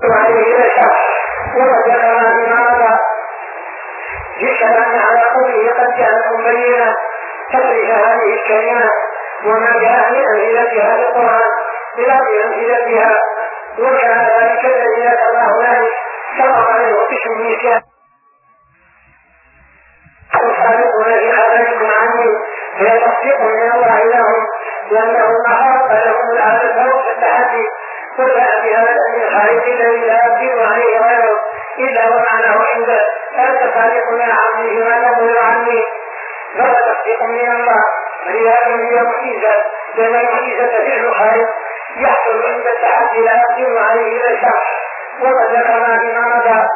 عليه بشر وذكر بما مضى جئتنا على قوله قد جاءكم بينة تصريف هذه الكلمات وما جاء من أمثلتها للقرآن ببعض أمثلتها وكان ذلك الذي ذكر الله ذلك سبق منه قسم النساء الخالقون في خبركم عني هي تصديق من الله لهم لأنه ما خلق لهم العالم فوق التحدي وجاء بهذا الأمر الخالق الذي لا يقدر عليه غيره إلا ومعناه عنده أنت خالق من عبده ما تقول عني فلا تصديق من الله ولذلك هي معجزة لأن المعجزة فعل خالق يحصل عند التحدي لا يقدر عليه بشر وقد ذكرنا بما مضى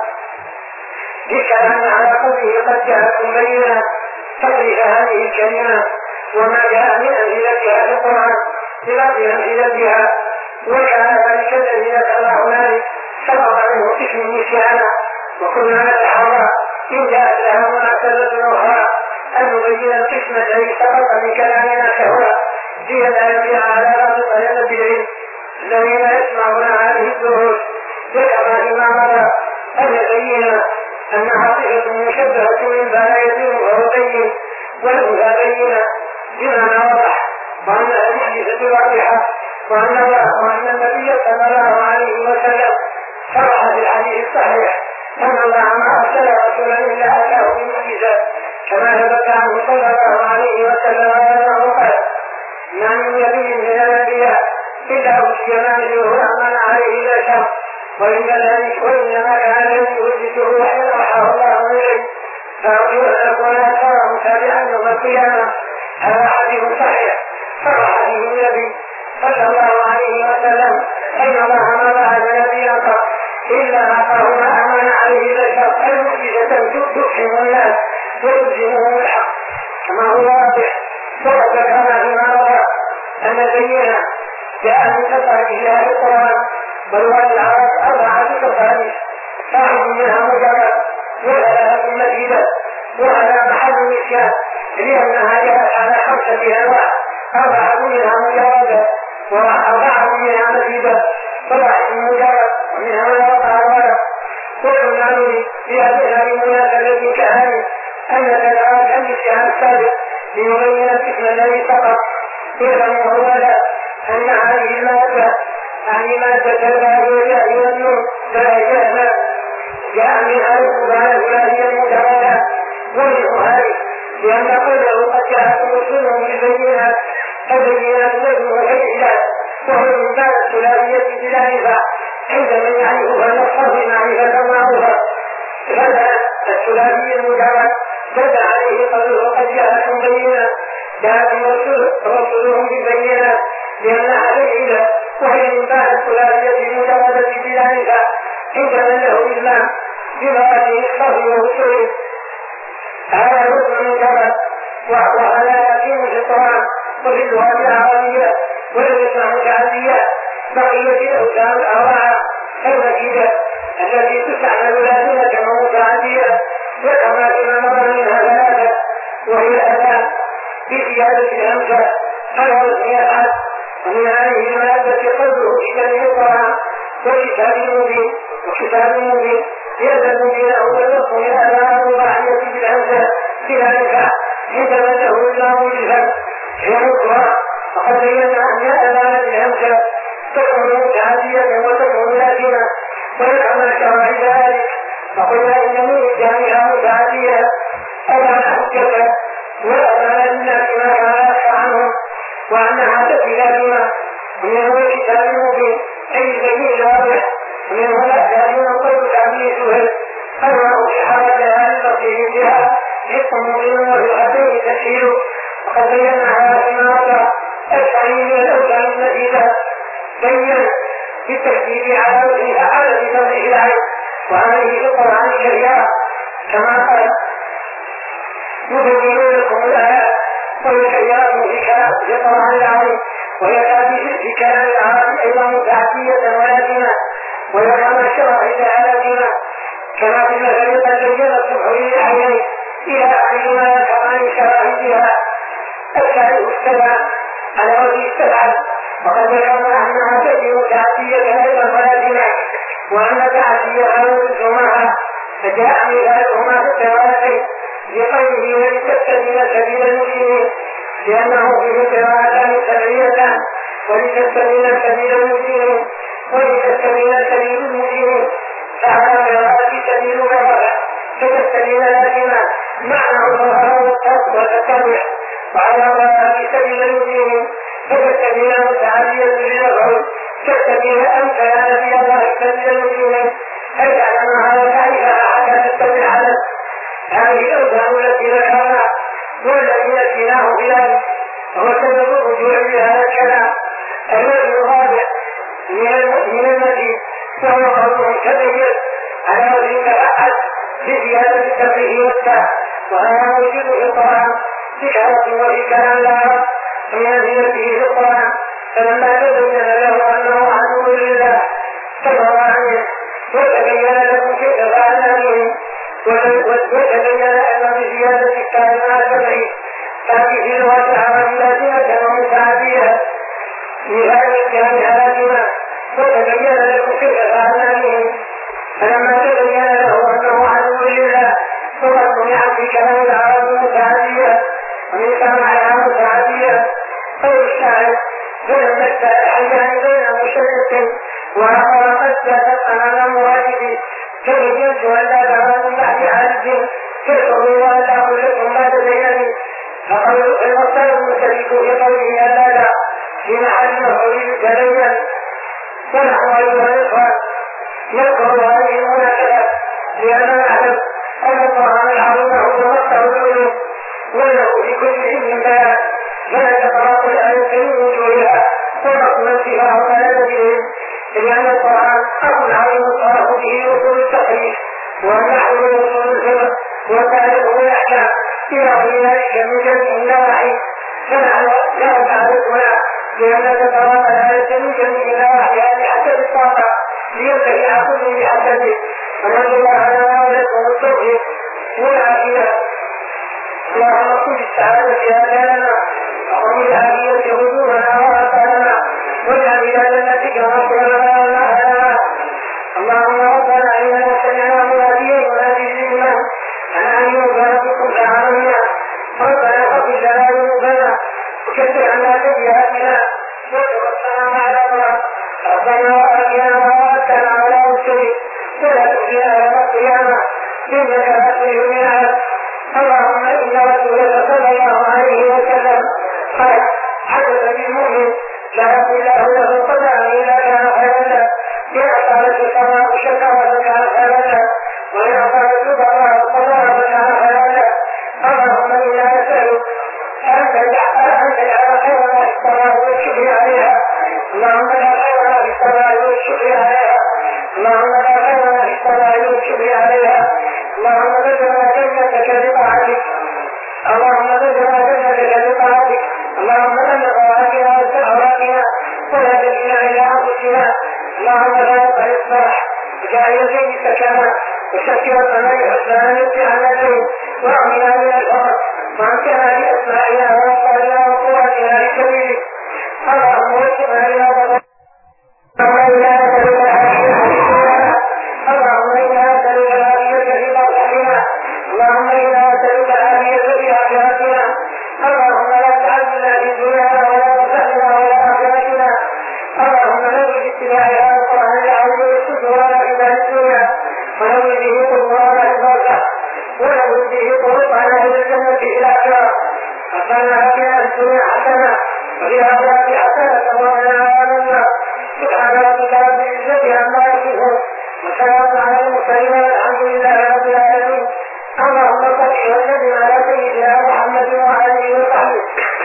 ذكرنا على قوله قد جاءكم بينة تصريف هذه الكلمات وما جاء من أمثلتها في القرآن ببعض أمثلتها وكان ذلك الذي ذكر الله ذلك سبق منه اسم النسيان وكنا نتحرى إن جاءت لها مناسبة أخرى أن نبين القسم الذي سبق من كلامنا كهوى ليدل على بعض طلبة العلم الذين يسمعون هذه الدروس ذكر بما مضى أن يبين أن عاطفة مشبهة من باية وهو بين والأولى بينة بما وضح وأن المعجزة واضحة وأن النبي صلى الله عليه وسلم صرح في الحديث الصحيح أن الله ما أرسل رسولا إلا أتاه بمعجزة كما ثبت عنه صلى الله عليه وسلم أنه قال ما من نبي من الأنبياء إلا أوتي ما مثله أمن عليه بشر وإنما كان يوجده حين أوحاه الله إليه فأرجو أن أكون أكثر متابعا يوم القيامة. هذا حديث صحيح صرح به النبي صلى الله عليه وسلم أن الله ما بعد نبيا قط إلا أعطاه ما أمن عليه بشر المعجزة تؤتم الناس ويلزمهم الحق كما هو واضح. وقد ذكرنا فيما مضى أن بينا جاء من تصاريفها في القرآن ولغات العرب 4 تصاريف صاحب منها مجرد وثلاثة مزيدة وهذا محل النسيان لأنها جاءت على 5 أنواع 4 منها مجردة و4 منها مزيدة و1 مجرد ومنها ما وقع الغرب. كل معلوم في هذه المناسبة كهذه أن كلامات النسيان السابق ليبين الاسم الذي سقط إذن وهو لا أن هذه المادة يعني مادة الباقية والنور فلا جاء منها الأخبار هي المجردة ومنه هذه لأن قوله قد جاءكم رسلهم بالبينات فالبينات لهم والعجلات وهو من باب الثلاثية بلا نفاع عند من يعرفها نصه معرفة معروفة فهذا الثلاثي المجرد دل عليه قوله قد جاءكم بينات جاءكم رسلهم بالبينات لأنها العجلة وهي من باب الثلاثية المجردة بلا نفاع عند من له إسلام بمقاته الصبر ووصوله. هذا الركن المجرد وهذا يأتيه في القرآن وفي اللغة العربية واللسان العربية بقية الأوزان الأربعة المكيدة التي تستعمل لازمة ومتعدية وكما كما مر منها 3 وهي الأذان بزيادة الهمزة على وزن يفعل. ومن هذه المادة قوله في كلمة القرآن وكتاب مبين وكتاب مبين يلزم به أول وصف من الأذان الرباعية بالهمزة بذلك عندما له الله بالهم هي القرآن. وقد بينا أن الأذان بالهمزة تكون متعدية وتكون لازمة ويفهم شرع ذلك فقلنا إنه جامعها متعدية أذان حجة والأذان للناس ما كان يخفى عنهم وأنها تأتي لازمة. ومنه كتاب مبين أي دليل واضح ومنه الأذان ينقل تعبير سهل أنه في حالتها المقصود بها حق مبين وفي تسهيل. وقد بينا على فيما مضى الثاني من الأوزان المزيدة بين بالتكذيب على بتوضيح العين وهذه في القرآن كثيرة كما قال يبين لكم الآيات والكيات في القرآن العظيم ويكاد في كلام العرب أيضا متعدية ولازمة ويفهم الشرع لازمة كما في مثل قد بين الصبح للعينين إلى آخر ما يفهم عن شرائطها الشرع السبع على وجه السبعة. وقد ذكرنا أنها تأتي متعدية أيضا ولازمة وأن تعديها وجزمها فجاء مثالهما في القراءتين بقوله ولتستبين سبيل المجرمين لأنه فيه قراءتان سبعيتان ولتستبين سبيل المجرمين ولتستبين سبيل المجرمين فعلى قراءة سبيل الرفع فتستبين لازما معنى الظهر والتتبع وعلى قراءة سبيل المجرمين فتستبين متعدية للغرب تستبين أنت يا نبي الله سبيل المجرمين أي علمها وتعرفها حتى تتبع على هذه الأوزان التي ذكرنا والذي نسيناه بذلك هو سبب الرجوع بهذا الكلام الذي الرابع من المزيد وهو قول كبير على وجه الأحد بزيادة التفريح والتاء وهذا موجود في القرآن بشرط وفي كلام العرب من زينته في القرآن فلما تبين له أنه عدو لله كفر عنه وتبين لكم كيف فعلنا بهم وتبين أن بزيادة التاء مع التفريح ففي لغة العرب لازمة ومتعدية لهذا الكلام حالاتنا وتبين لكم كيف فعلنا بهم فلما تبين له أنه عدو لله فقد منع في كلام العرب متعدية ومن كلام متعدية قول الشاعر ولم تستحيان بين مشرك وآخر قد جاءت أمام مواجبي فلجلت ولا ترى من بعد عالج تشعر ولا كلكم ما تبينني فقالوا المختار المشرك بقوله ألا لا في محل مفعول تبين ونحن أيها الإخوان نذكر هذه المناسبة لأننا نعلم أن القرآن العظيم هو مصدر العلوم وله لكل علم بيان فنتطرق الآية من وجوهها ونقول فيها ولا بهم لأن القرآن أمر عظيم صرف به وصول التقريب والنحو وصول الفقه والتاريخ والأحكام إلى غير ذلك من جميع النواحي فنحن لا تعرفنا لأن تتطرق الآية من جميع النواحي بحسب الطاقة لينتهي كل بحسبه ونرجو الله لنا ولكم التوفيق والعافية اللهم كن السعادة آثارنا وقم العافية هدوءنا وآثارنا واجعل إلى جنتك مصيرنا ومآلنا اللهم ربنا إننا سمعنا مناديا ينادي للإيمان أن آمنوا بربكم فآمنا ربنا اغفر لنا ذنوبنا وكفر عنا سيئاتنا وتوفنا مع الأبرار ربنا وآتنا ما وعدتنا على رسلك ولا تخزنا يوم القيامة إنك لا تخلف الميعاد اللهم إن رسولك صلى الله عليه وسلم قال حدث بالمؤمن لا يقول له له قدر إذا كان خيرا له إن أصابته السماء شكرا فكان خيرا له وإن أصابته ضراء قدر فكان خيرا له اللهم إنا نسألك أن تجعل خيرا في الصلاة والشكر عليها اللهم لا خير في الصلاة والشكر عليها اللهم لا خير في الصلاة والشكر عليها اللهم بلغنا جنتك بطاعتك اللهم بلغنا جنتك بطاعتك اللهم بلغ أوراقنا واستغفارنا ولا تجعلنا إلى أنفسنا اللهم لا تقل الصلاح وجعل الجيد سكانا وشكر السماء حسنا يبتعنا الليل وأعطنا من الفقر وأمتنا بأسمائنا وأبصارنا وقواتنا لسبيلك اللهم وفقنا إلى ضرورة اللهم إنا نسألك العافية في مرحلنا اللهم إنا نسألك العافية في آخرتنا اللهم لا تجعلنا في دنيانا ولا مصلنا ولا آخرتنا اللهم نور باتباع هذا القرآن العظيم والسجوان إلى الدنيا ونور به قرآن البركة ونور به طرقنا إلى الجنة في الآخرة ربنا آتنا في الدنيا حسنة وفي الآخرة حسنة وقنا عذاب النار سبحان ربك رب العزة عما يصفون وسلام على المرسلين والحمد لله رب العالمين اللهم صل وسلم على سيدنا محمد وعلى اله وصحبه.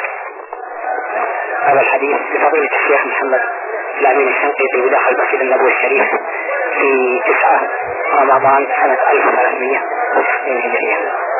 هذا الحديث لفضيلة الشيخ محمد الأمين الشنقيطي بداخل المسجد النبوي الشريف في 9 رمضان سنة 1360 هجرية.